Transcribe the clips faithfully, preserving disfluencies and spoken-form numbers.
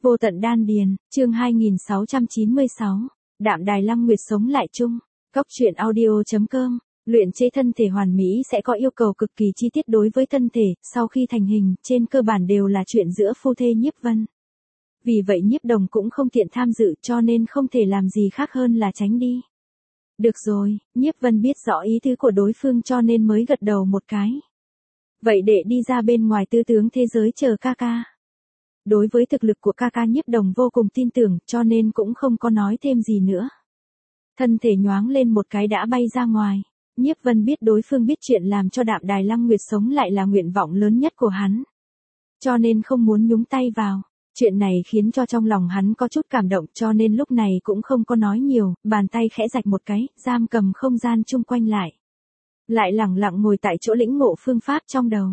Vô tận đan điền, chương hai nghìn sáu trăm chín mươi sáu, Đạm Đài Lăng Nguyệt sống lại chung. Cốc truyện audio.com, luyện chế thân thể hoàn mỹ sẽ có yêu cầu cực kỳ chi tiết đối với thân thể, sau khi thành hình, trên cơ bản đều là chuyện giữa phu thê Nhiếp Vân. Vì vậy Nhiếp Đồng cũng không tiện tham dự cho nên không thể làm gì khác hơn là tránh đi. Được rồi, Nhiếp Vân biết rõ ý tứ của đối phương cho nên mới gật đầu một cái. Vậy để đi ra bên ngoài tư tướng thế giới chờ ca ca. Đối với thực lực của ca ca Nhiếp Đồng vô cùng tin tưởng cho nên cũng không có nói thêm gì nữa. Thân thể nhoáng lên một cái đã bay ra ngoài. Nhiếp Vân biết đối phương biết chuyện làm cho Đạm Đài Lăng Nguyệt sống lại là nguyện vọng lớn nhất của hắn. Cho nên không muốn nhúng tay vào. Chuyện này khiến cho trong lòng hắn có chút cảm động cho nên lúc này cũng không có nói nhiều, bàn tay khẽ rạch một cái, giam cầm không gian chung quanh lại. Lại lẳng lặng ngồi tại chỗ lĩnh ngộ phương pháp trong đầu.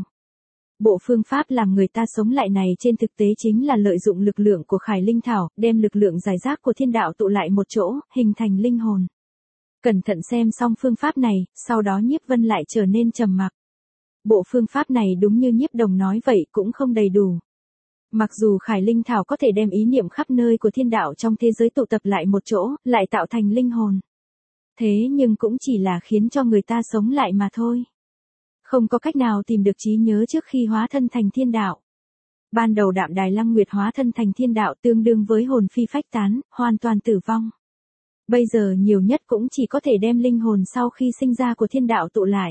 Bộ phương pháp làm người ta sống lại này trên thực tế chính là lợi dụng lực lượng của Khải Linh Thảo, đem lực lượng giải rác của thiên đạo tụ lại một chỗ, hình thành linh hồn. Cẩn thận xem xong phương pháp này, sau đó Nhiếp Vân lại trở nên trầm mặc. Bộ phương pháp này đúng như Nhiếp Đồng nói vậy cũng không đầy đủ. Mặc dù Khải Linh Thảo có thể đem ý niệm khắp nơi của thiên đạo trong thế giới tụ tập lại một chỗ, lại tạo thành linh hồn. Thế nhưng cũng chỉ là khiến cho người ta sống lại mà thôi. Không có cách nào tìm được trí nhớ trước khi hóa thân thành thiên đạo. Ban đầu Đạm Đài Lăng Nguyệt hóa thân thành thiên đạo tương đương với hồn phi phách tán, hoàn toàn tử vong. Bây giờ nhiều nhất cũng chỉ có thể đem linh hồn sau khi sinh ra của thiên đạo tụ lại.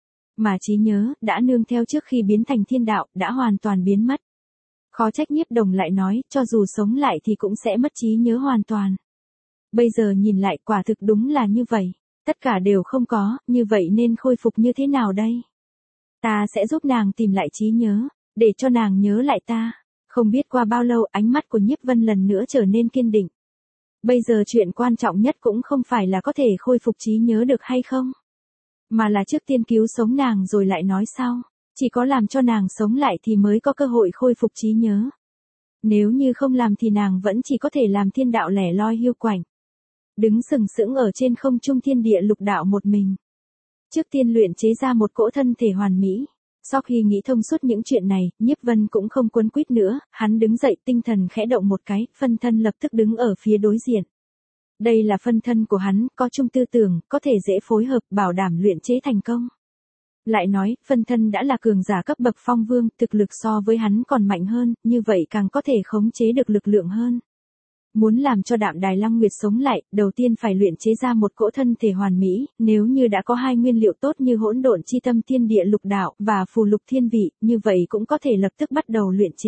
Mà trí nhớ, đã nương theo trước khi biến thành thiên đạo, đã hoàn toàn biến mất. Khó trách Nhiếp Đồng lại nói, cho dù sống lại thì cũng sẽ mất trí nhớ hoàn toàn. Bây giờ nhìn lại quả thực đúng là như vậy. Tất cả đều không có, như vậy nên khôi phục như thế nào đây? Ta sẽ giúp nàng tìm lại trí nhớ, để cho nàng nhớ lại ta. Không biết qua bao lâu ánh mắt của Nhiếp Vân lần nữa trở nên kiên định. Bây giờ chuyện quan trọng nhất cũng không phải là có thể khôi phục trí nhớ được hay không. Mà là trước tiên cứu sống nàng rồi lại nói sau. Chỉ có làm cho nàng sống lại thì mới có cơ hội khôi phục trí nhớ. Nếu như không làm thì nàng vẫn chỉ có thể làm thiên đạo lẻ loi hiu quạnh. Đứng sừng sững ở trên không trung thiên địa lục đạo một mình. Trước tiên luyện chế ra một cỗ thân thể hoàn mỹ. Sau khi nghĩ thông suốt những chuyện này, Nhiếp Vân cũng không quấn quýt nữa, hắn đứng dậy tinh thần khẽ động một cái, phân thân lập tức đứng ở phía đối diện. Đây là phân thân của hắn, có chung tư tưởng, có thể dễ phối hợp, bảo đảm luyện chế thành công. Lại nói, phân thân đã là cường giả cấp bậc phong vương, thực lực so với hắn còn mạnh hơn, như vậy càng có thể khống chế được lực lượng hơn. Muốn làm cho Đạm Đài Lăng Nguyệt sống lại, đầu tiên phải luyện chế ra một cỗ thân thể hoàn mỹ, nếu như đã có hai nguyên liệu tốt như hỗn độn chi tâm thiên địa lục đạo và phù lục thiên vị, như vậy cũng có thể lập tức bắt đầu luyện chế.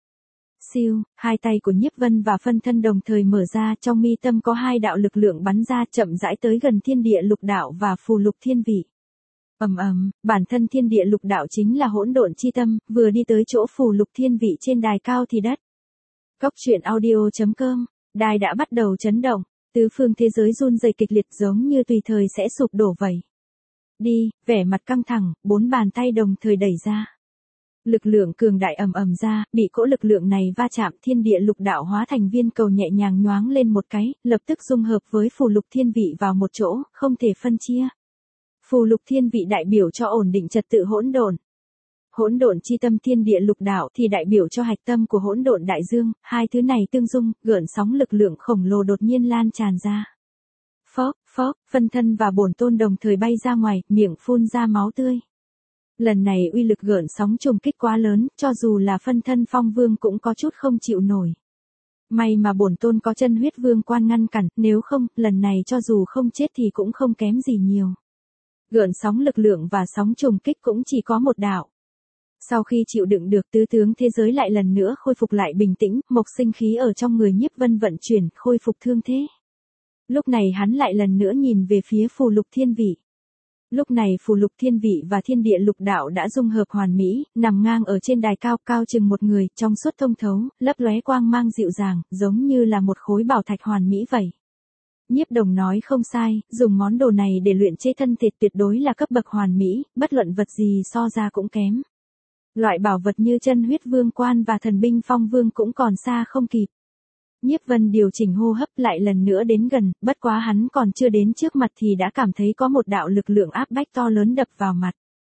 Siêu, hai tay của Nhiếp Vân và phân thân đồng thời mở ra, trong mi tâm có hai đạo lực lượng bắn ra chậm rãi tới gần thiên địa lục đạo và phù lục thiên vị. Ầm ầm, bản thân thiên địa lục đạo chính là hỗn độn chi tâm, vừa đi tới chỗ phù lục thiên vị trên đài cao thì đất. Cốc truyện audio.com, đài đã bắt đầu chấn động, tứ phương thế giới run rẩy kịch liệt giống như tùy thời sẽ sụp đổ vậy. Đi, vẻ mặt căng thẳng, bốn bàn tay đồng thời đẩy ra. Lực lượng cường đại ầm ầm ra, bị cỗ lực lượng này va chạm, thiên địa lục đạo hóa thành viên cầu nhẹ nhàng nhoáng lên một cái, lập tức dung hợp với phù lục thiên vị vào một chỗ, không thể phân chia. Phù lục thiên vị đại biểu cho ổn định trật tự hỗn độn. Hỗn độn chi tâm thiên địa lục đạo thì đại biểu cho hạch tâm của hỗn độn đại dương, hai thứ này tương dung, gợn sóng lực lượng khổng lồ đột nhiên lan tràn ra. Phốc, phốc, phân thân và bổn tôn đồng thời bay ra ngoài, miệng phun ra máu tươi. Lần này uy lực gợn sóng trùng kích quá lớn, cho dù là phân thân phong vương cũng có chút không chịu nổi. May mà bổn tôn có chân huyết vương quan ngăn cản, nếu không, lần này cho dù không chết thì cũng không kém gì nhiều. Gợn sóng lực lượng và sóng trùng kích cũng chỉ có một đạo. Sau khi chịu đựng được tứ tướng thế giới lại lần nữa khôi phục lại bình tĩnh, mộc sinh khí ở trong người Nhiếp Vân vận chuyển, khôi phục thương thế. Lúc này hắn lại lần nữa nhìn về phía phù lục thiên vị. Lúc này phù lục thiên vị và thiên địa lục đạo đã dung hợp hoàn mỹ, nằm ngang ở trên đài cao cao chừng một người, trong suốt thông thấu, lấp lóe quang mang dịu dàng, giống như là một khối bảo thạch hoàn mỹ vậy. Nhiếp Đồng nói không sai, dùng món đồ này để luyện chế thân thể tuyệt đối là cấp bậc hoàn mỹ, bất luận vật gì so ra cũng kém. Loại bảo vật như chân huyết vương quan và thần binh phong vương cũng còn xa không kịp. Nhiếp Vân điều chỉnh hô hấp lại lần nữa đến gần, bất quá hắn còn chưa đến trước mặt thì đã cảm thấy có một đạo lực lượng áp bách to lớn đập vào mặt.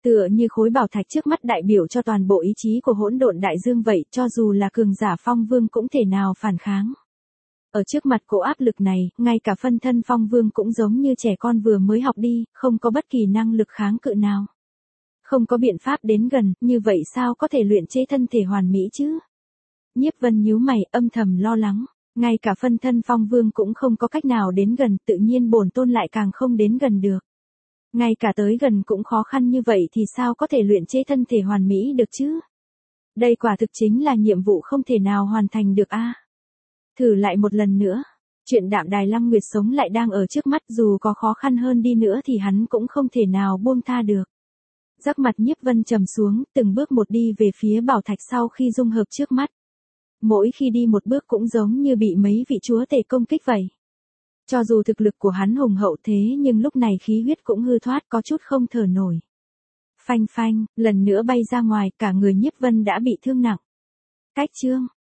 Tựa như khối bảo thạch trước mắt đại biểu cho toàn bộ ý chí của hỗn độn đại dương vậy, cho dù là cường giả phong vương cũng thể nào phản kháng. Ở trước mặt cỗ áp lực này, ngay cả phân thân phong vương cũng giống như trẻ con vừa mới học đi, không có bất kỳ năng lực kháng cự nào. Không có biện pháp đến gần, như vậy sao có thể luyện chế thân thể hoàn mỹ chứ? Nhiếp Vân nhíu mày, âm thầm lo lắng, ngay cả phân thân phong vương cũng không có cách nào đến gần, tự nhiên bổn tôn lại càng không đến gần được. Ngay cả tới gần cũng khó khăn như vậy thì sao có thể luyện chế thân thể hoàn mỹ được chứ? Đây quả thực chính là nhiệm vụ không thể nào hoàn thành được a. Thử lại một lần nữa. Chuyện Đạm Đài Lăng Nguyệt sống lại đang ở trước mắt, dù có khó khăn hơn đi nữa thì hắn cũng không thể nào buông tha được. Sắc mặt Nhiếp Vân trầm xuống, từng bước một đi về phía bảo thạch sau khi dung hợp trước mắt. Mỗi khi đi một bước cũng giống như bị mấy vị chúa tể công kích vậy. Cho dù thực lực của hắn hùng hậu thế nhưng lúc này khí huyết cũng hư thoát, có chút không thở nổi. Phanh phanh, lần nữa bay ra ngoài, cả người Nhiếp Vân đã bị thương nặng. Cách chương.